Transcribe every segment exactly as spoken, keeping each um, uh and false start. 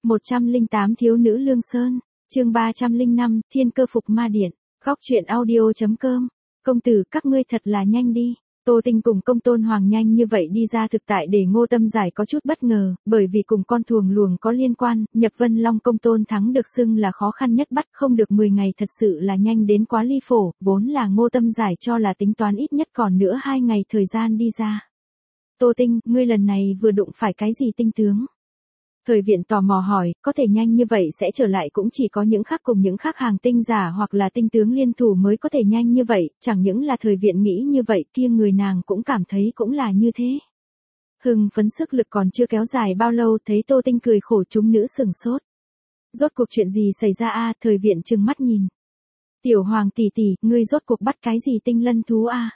một trăm lẻ tám Thiếu nữ Lương Sơn, chương ba trăm lẻ năm, Thiên cơ phục ma điện, góc truyện audio.com. Công tử, các ngươi thật là nhanh đi. Tô Tinh cùng Công Tôn Hoàng nhanh như vậy đi ra thực tại để Ngô Tâm Giải có chút bất ngờ, bởi vì cùng con thuồng luồng có liên quan, nhập Vân Long Công Tôn Thắng được xưng là khó khăn nhất bắt không được mười ngày thật sự là nhanh đến quá ly phổ, vốn là Ngô Tâm Giải cho là tính toán ít nhất còn nữa hai ngày thời gian đi ra. Tô Tinh, ngươi lần này vừa đụng phải cái gì tinh tướng? Thời Viện tò mò hỏi, có thể nhanh như vậy sẽ trở lại cũng chỉ có những khác cùng những khác hàng tinh giả hoặc là tinh tướng liên thủ mới có thể nhanh như vậy, chẳng những là Thời Viện nghĩ như vậy kia người nàng cũng cảm thấy cũng là như thế. Hưng phấn sức lực còn chưa kéo dài bao lâu thấy Tô Tinh cười khổ chúng nữ sừng sốt. Rốt cuộc chuyện gì xảy ra a? Thời Viện trừng mắt nhìn. Tiểu Hoàng tỷ tỷ, ngươi rốt cuộc bắt cái gì tinh lân thú a?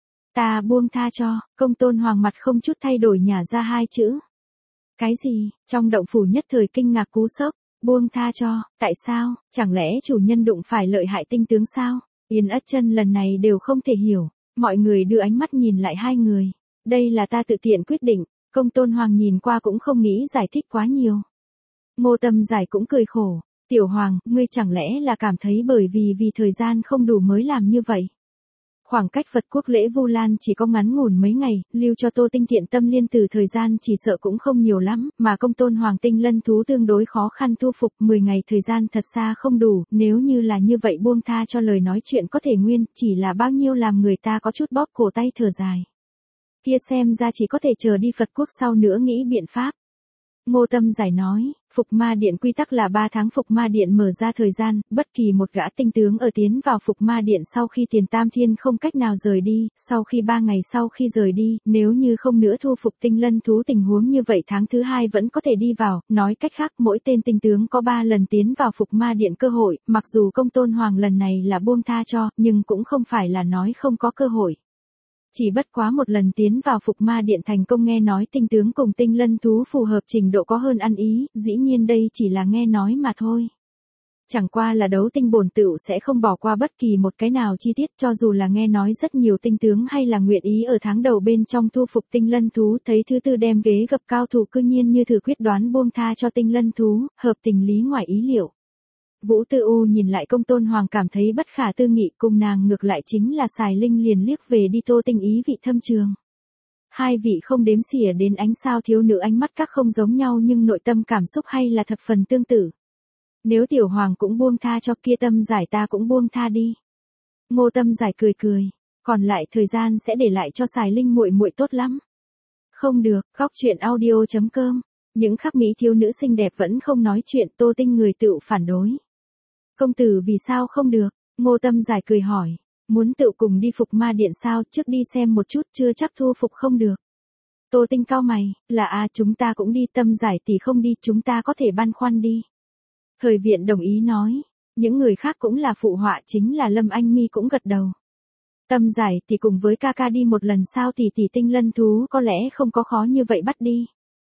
Ta buông tha cho. Công Tôn Hoàng mặt không chút thay đổi nhả ra hai chữ. Cái gì? Trong động phủ nhất thời kinh ngạc cú sốc, buông tha cho, tại sao, chẳng lẽ chủ nhân đụng phải lợi hại tinh tướng sao? Yên Ất Chân lần này đều không thể hiểu, mọi người đưa ánh mắt nhìn lại hai người. Đây là ta tự tiện quyết định, Công Tôn Hoàng nhìn qua cũng không nghĩ giải thích quá nhiều. Ngô Tâm Giải cũng cười khổ, Tiểu Hoàng, ngươi chẳng lẽ là cảm thấy bởi vì vì thời gian không đủ mới làm như vậy? Khoảng cách Phật quốc lễ Vu Lan chỉ có ngắn ngủn mấy ngày, lưu cho Tô Tinh tiện tâm liên từ thời gian chỉ sợ cũng không nhiều lắm, mà Công Tôn Hoàng tinh lân thú tương đối khó khăn thu phục, mười ngày thời gian thật xa không đủ, nếu như là như vậy buông tha cho lời nói chuyện có thể nguyên, chỉ là bao nhiêu làm người ta có chút bóp cổ tay thở dài. Kia xem ra chỉ có thể chờ đi Phật quốc sau nữa nghĩ biện pháp. Ngô Tâm Giải nói, Phục Ma Điện quy tắc là ba tháng Phục Ma Điện mở ra thời gian, bất kỳ một gã tinh tướng ở tiến vào Phục Ma Điện sau khi Tiền Tam Thiên không cách nào rời đi, sau khi ba ngày sau khi rời đi, nếu như không nữa thu phục tinh lân thú tình huống như vậy tháng thứ hai vẫn có thể đi vào, nói cách khác mỗi tên tinh tướng có ba lần tiến vào Phục Ma Điện cơ hội, mặc dù Công Tôn Hoàng lần này là buông tha cho, nhưng cũng không phải là nói không có cơ hội. Chỉ bất quá một lần tiến vào Phục Ma Điện thành công nghe nói tinh tướng cùng tinh lân thú phù hợp trình độ có hơn ăn ý, dĩ nhiên đây chỉ là nghe nói mà thôi. Chẳng qua là đấu tinh bổn tựu sẽ không bỏ qua bất kỳ một cái nào chi tiết cho dù là nghe nói rất nhiều tinh tướng hay là nguyện ý ở tháng đầu bên trong thu phục tinh lân thú thấy thứ tư đem ghế gặp cao thủ cư nhiên như thử quyết đoán buông tha cho tinh lân thú, hợp tình lý ngoài ý liệu. Vũ Tư U nhìn lại Công Tôn Hoàng cảm thấy bất khả tư nghị cùng nàng ngược lại chính là Sài Linh liền liếc về đi Tô Tinh ý vị thâm trường. Hai vị không đếm xỉa đến ánh sao thiếu nữ ánh mắt các không giống nhau nhưng nội tâm cảm xúc hay là thập phần tương tự. Nếu Tiểu Hoàng cũng buông tha cho kia Tâm Giải ta cũng buông tha đi. Ngô Tâm Giải cười cười, còn lại thời gian sẽ để lại cho Sài Linh muội muội tốt lắm. Không được, góc truyện audio.com. Những khắc mỹ thiếu nữ xinh đẹp vẫn không nói chuyện Tô Tinh người tự phản đối. Công tử vì sao không được? Ngô Tâm Giải cười hỏi, muốn tự cùng đi Phục Ma Điện sao, trước đi xem một chút chưa chắc thu phục không được. Tô Tinh cau mày, là à chúng ta cũng đi. Tâm Giải tỷ không đi chúng ta có thể băn khoăn đi. Thời Viện đồng ý nói, những người khác cũng là phụ họa chính là Lâm Anh Mi cũng gật đầu. Tâm Giải tỷ cùng với ca ca đi một lần sao tỷ tỷ tinh lân thú có lẽ không có khó như vậy bắt đi.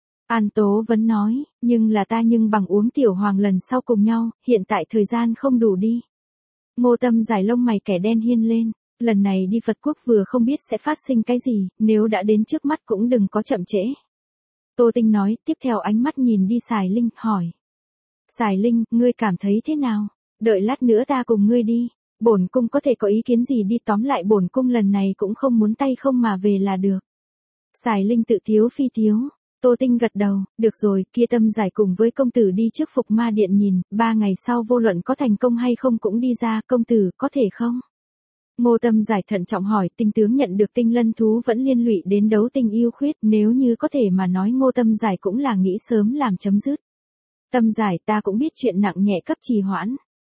An Tố vẫn nói, nhưng là ta nhưng bằng uống Tiểu Hoàng lần sau cùng nhau, hiện tại thời gian không đủ đi. Ngô Tâm Giải lông mày kẻ đen hiên lên, lần này đi Phật quốc vừa không biết sẽ phát sinh cái gì, nếu đã đến trước mắt cũng đừng có chậm trễ. Tô Tinh nói, tiếp theo ánh mắt nhìn đi Sài Linh, hỏi. Sài Linh, ngươi cảm thấy thế nào? Đợi lát nữa ta cùng ngươi đi, bổn cung có thể có ý kiến gì đi tóm lại bổn cung lần này cũng không muốn tay không mà về là được. Sài Linh tự thiếu phi thiếu. Tô Tinh gật đầu, được rồi, kia Tâm Giải cùng với công tử đi trước Phục Ma Điện nhìn, ba ngày sau vô luận có thành công hay không cũng đi ra, công tử, có thể không? Ngô Tâm Giải thận trọng hỏi, tinh tướng nhận được tinh lân thú vẫn liên lụy đến đấu tinh yêu khuyết, nếu như có thể mà nói Ngô Tâm Giải cũng là nghĩ sớm làm chấm dứt. Tâm Giải ta cũng biết chuyện nặng nhẹ cấp trì hoãn.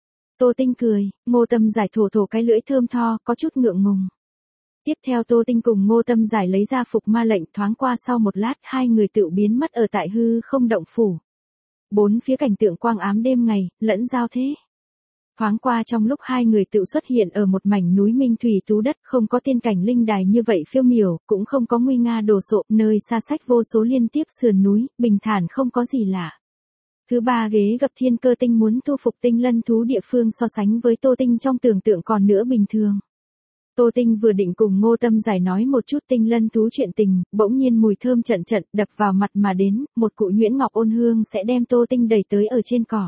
Tô Tinh cười, Ngô Tâm Giải thổ thổ cái lưỡi thơm tho, có chút ngượng ngùng. Tiếp theo Tô Tinh cùng Ngô Tâm Giải lấy ra Phục Ma lệnh thoáng qua sau một lát hai người tự biến mất ở tại hư không động phủ. Bốn phía cảnh tượng quang ám đêm ngày, lẫn giao thế. Thoáng qua trong lúc hai người tự xuất hiện ở một mảnh núi minh thủy tú đất không có tiên cảnh linh đài như vậy phiêu miểu, cũng không có nguy nga đồ sộ, nơi xa sách vô số liên tiếp sườn núi, bình thản không có gì lạ. Thứ ba ghế gặp thiên cơ tinh muốn thu phục tinh lân thú địa phương so sánh với Tô Tinh trong tưởng tượng còn nữa bình thường. Tô Tinh vừa định cùng Ngô Tâm Giải nói một chút tinh lân thú chuyện tình, bỗng nhiên mùi thơm trận trận đập vào mặt mà đến, một cụ nhuyễn ngọc ôn hương sẽ đem Tô Tinh đẩy tới ở trên cỏ.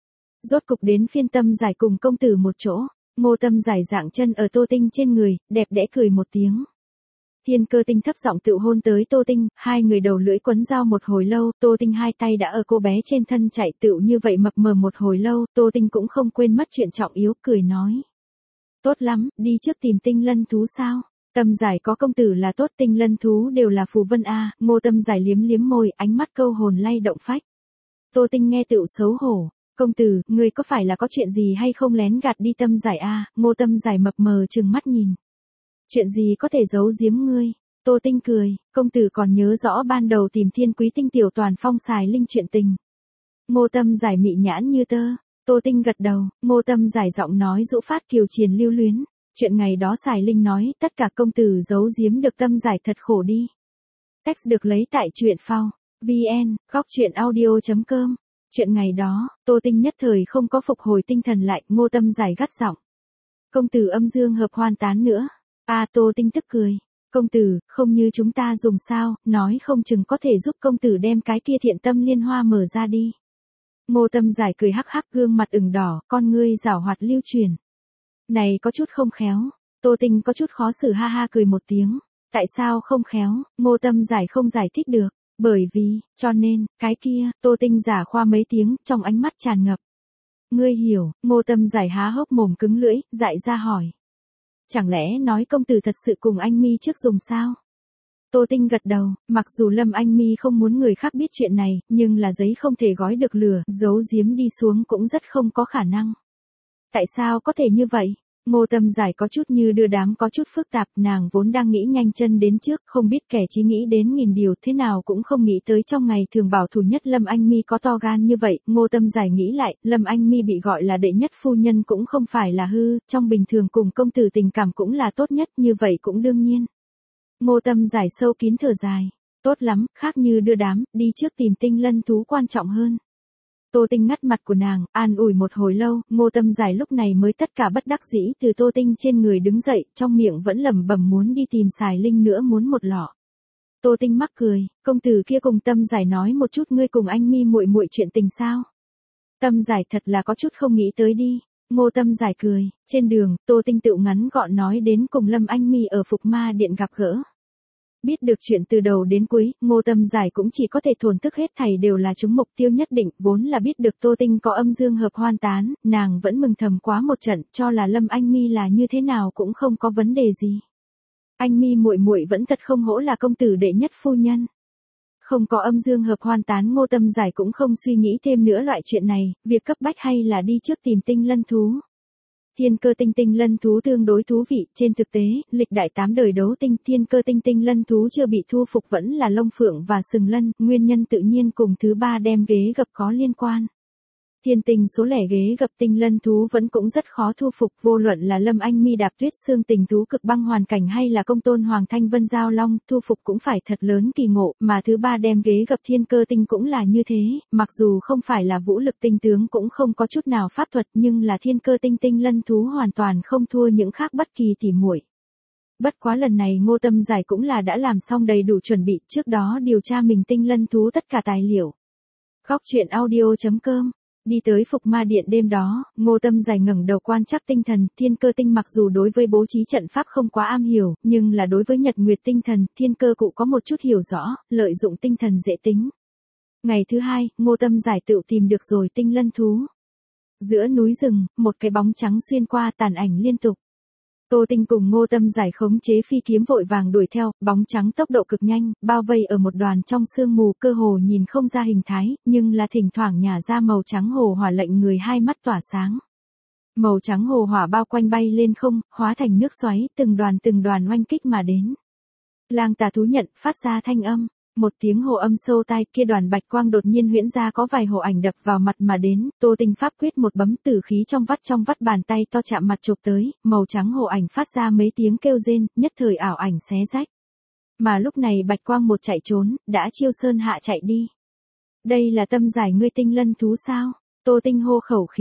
Rốt cục đến phiên Tâm Giải cùng công tử một chỗ, Ngô Tâm Giải dạng chân ở Tô Tinh trên người, đẹp đẽ cười một tiếng. Thiên Cơ Tinh thấp giọng tự hôn tới Tô Tinh, hai người đầu lưỡi quấn dao một hồi lâu, Tô Tinh hai tay đã ở cô bé trên thân chạy tựu như vậy mập mờ một hồi lâu, Tô Tinh cũng không quên mất chuyện trọng yếu, cười nói. Tốt lắm, đi trước tìm tinh lân thú sao? Tâm Giải có công tử là tốt, tinh lân thú đều là phù vân a. À. Ngô Tâm Giải liếm liếm môi, ánh mắt câu hồn lay động phách. Tô Tinh nghe tựu xấu hổ. Công tử, người có phải là có chuyện gì hay không lén gạt đi Tâm Giải a? À? Ngô Tâm Giải mập mờ trừng mắt nhìn. Chuyện gì có thể giấu giếm ngươi? Tô Tinh cười, công tử còn nhớ rõ ban đầu tìm Thiên Quý Tinh tiểu toàn phong xài linh chuyện tình. Ngô Tâm Giải mị nhãn như tơ. Tô Tinh gật đầu, Ngô Tâm Giải giọng nói dỗ phát kiều triền lưu luyến. Chuyện ngày đó xài linh nói, tất cả công tử giấu giếm được Tâm Giải thật khổ đi. Text được lấy tại truyện phao, vn, góc truyện audio chấm com. Chuyện ngày đó, Tô Tinh nhất thời không có phục hồi tinh thần lại, Ngô Tâm Giải gắt giọng. Công tử âm dương hợp hoan tán nữa. À Tô Tinh tức cười. Công tử, không như chúng ta dùng sao, nói không chừng có thể giúp công tử đem cái kia thiện tâm liên hoa mở ra đi. Ngô Tâm Giải cười hắc hắc, gương mặt ửng đỏ, con ngươi giảo hoạt lưu truyền. Này có chút không khéo. Tô Tinh có chút khó xử ha ha cười một tiếng. Tại sao không khéo? Ngô Tâm Giải không giải thích được. Bởi vì, cho nên, cái kia, Tô Tinh giả khoa mấy tiếng, trong ánh mắt tràn ngập. Ngươi hiểu, Ngô Tâm Giải há hốc mồm cứng lưỡi, dại ra hỏi. Chẳng lẽ nói công tử thật sự cùng anh mi trước dùng sao? Tô Tinh gật đầu, mặc dù Lâm Anh Mi không muốn người khác biết chuyện này, nhưng là giấy không thể gói được lửa, giấu giếm đi xuống cũng rất không có khả năng. Tại sao có thể như vậy? Ngô Tâm Giải có chút như đưa đám có chút phức tạp, nàng vốn đang nghĩ nhanh chân đến trước, không biết kẻ chí nghĩ đến nghìn điều, thế nào cũng không nghĩ tới trong ngày thường bảo thủ nhất Lâm Anh Mi có to gan như vậy. Ngô Tâm Giải nghĩ lại, Lâm Anh Mi bị gọi là đệ nhất phu nhân cũng không phải là hư, trong bình thường cùng công tử tình cảm cũng là tốt nhất, như vậy cũng đương nhiên. Ngô Tâm Giải sâu kín thở dài, tốt lắm, khác như đưa đám, đi trước tìm tinh lân thú quan trọng hơn. Tô Tinh ngắt mặt của nàng, an ủi một hồi lâu, Ngô Tâm Giải lúc này mới tất cả bất đắc dĩ từ Tô Tinh trên người đứng dậy, trong miệng vẫn lẩm bẩm muốn đi tìm xài linh nữa, muốn một lọ. Tô Tinh mắc cười, công tử kia cùng Tâm Giải nói một chút ngươi cùng anh mi muội muội chuyện tình sao? Tâm Giải thật là có chút không nghĩ tới đi. Ngô Tâm Giải cười, trên đường, Tô Tinh tự ngắn gọn nói đến cùng Lâm Anh Mi ở Phục Ma Điện gặp gỡ. Biết được chuyện từ đầu đến cuối, Ngô Tâm Giải cũng chỉ có thể thổn thức hết thảy đều là chúng mục tiêu nhất định, vốn là biết được Tô Tinh có âm dương hợp hoan tán, nàng vẫn mừng thầm quá một trận, cho là Lâm Anh Mi là như thế nào cũng không có vấn đề gì. Anh Mi muội muội vẫn thật không hổ là công tử đệ nhất phu nhân. Không có âm dương hợp hoan tán, Ngô Tâm Giải cũng không suy nghĩ thêm nữa loại chuyện này, việc cấp bách hay là đi trước tìm tinh lân thú. Thiên Cơ Tinh tinh lân thú tương đối thú vị, trên thực tế, lịch đại tám đời đấu tinh, Thiên Cơ Tinh tinh lân thú chưa bị thu phục vẫn là lông phượng và sừng lân, nguyên nhân tự nhiên cùng thứ ba đem ghế gập có liên quan. Thiên tình số lẻ ghế gập tinh lân thú vẫn cũng rất khó thu phục, vô luận là Lâm Anh Mi đạp tuyết xương tình thú cực băng hoàn cảnh hay là công tôn Hoàng Thanh Vân giao long, thu phục cũng phải thật lớn kỳ ngộ, mà thứ ba đem ghế gập Thiên Cơ Tinh cũng là như thế, mặc dù không phải là vũ lực tinh tướng cũng không có chút nào pháp thuật, nhưng là Thiên Cơ Tinh tinh lân thú hoàn toàn không thua những khác bất kỳ tỉ muội. Bất quá lần này Ngô Tâm Giải cũng là đã làm xong đầy đủ chuẩn bị, trước đó điều tra mình tinh lân thú tất cả tài liệu. Góc truyện audio chấm com. Đi tới Phục Ma Điện đêm đó, Ngô Tâm Giải ngẩng đầu quan trắc tinh thần, Thiên Cơ Tinh mặc dù đối với bố trí trận pháp không quá am hiểu, nhưng là đối với Nhật Nguyệt tinh thần, Thiên Cơ cụ có một chút hiểu rõ, lợi dụng tinh thần dễ tính. Ngày thứ hai, Ngô Tâm Giải tự tìm được rồi tinh lân thú. Giữa núi rừng, một cái bóng trắng xuyên qua, tàn ảnh liên tục. Tô Tinh cùng Ngô Tâm Giải khống chế phi kiếm vội vàng đuổi theo, bóng trắng tốc độ cực nhanh, bao vây ở một đoàn trong sương mù, cơ hồ nhìn không ra hình thái, nhưng là thỉnh thoảng nhả ra màu trắng hồ hỏa lệnh người hai mắt tỏa sáng. Màu trắng hồ hỏa bao quanh bay lên không, hóa thành nước xoáy, từng đoàn từng đoàn oanh kích mà đến. Lang Tà thú nhận, phát ra thanh âm. Một tiếng hồ âm sâu tai, kia đoàn bạch quang đột nhiên huyễn ra, có vài hồ ảnh đập vào mặt mà đến, Tô Tinh pháp quyết một bấm, tử khí trong vắt trong vắt bàn tay to chạm mặt chụp tới, màu trắng hồ ảnh phát ra mấy tiếng kêu rên, nhất thời ảo ảnh xé rách. Mà lúc này bạch quang một chạy trốn, đã chiêu sơn hạ chạy đi. Đây là Tâm Giải ngươi tinh lân thú sao? Tô Tinh hô khẩu khí.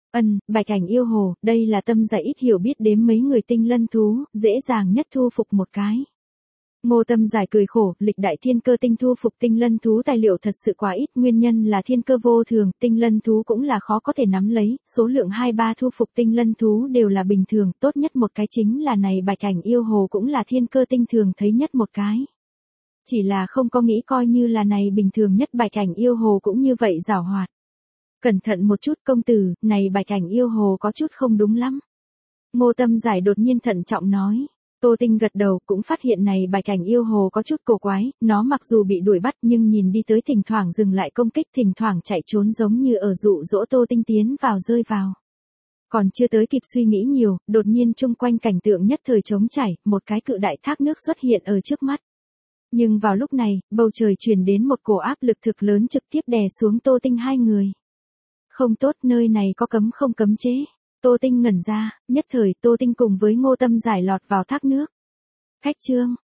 Ân, bạch ảnh yêu hồ, đây là Tâm Giải ít hiểu biết đếm mấy người tinh lân thú, dễ dàng nhất thu phục một cái. Ngô Tâm Giải cười khổ, lịch đại thiên cơ tinh thu phục tinh lân thú tài liệu thật sự quá ít, nguyên nhân là thiên cơ vô thường, tinh lân thú cũng là khó có thể nắm lấy, số lượng hai ba thu phục tinh lân thú đều là bình thường, tốt nhất một cái chính là này bạch ảnh yêu hồ cũng là thiên cơ tinh thường thấy nhất một cái. Chỉ là không có nghĩ coi như là này bình thường nhất bạch ảnh yêu hồ cũng như vậy giảo hoạt. Cẩn thận một chút công tử, này bạch ảnh yêu hồ có chút không đúng lắm. Ngô Tâm Giải đột nhiên thận trọng nói. Tô Tinh gật đầu cũng phát hiện này bạch ảnh yêu hồ có chút cổ quái, nó mặc dù bị đuổi bắt nhưng nhìn đi tới thỉnh thoảng dừng lại công kích, thỉnh thoảng chạy trốn giống như ở dụ dỗ Tô Tinh tiến vào rơi vào. Còn chưa tới kịp suy nghĩ nhiều, đột nhiên chung quanh cảnh tượng nhất thời trống chảy, một cái cự đại thác nước xuất hiện ở trước mắt. Nhưng vào lúc này, bầu trời truyền đến một cổ áp lực thực lớn trực tiếp đè xuống Tô Tinh hai người. Không tốt, nơi này có cấm không cấm chế. Tô Tinh ngẩn ra, nhất thời Tô Tinh cùng với Ngô Tâm Giải lọt vào thác nước. Khách trương,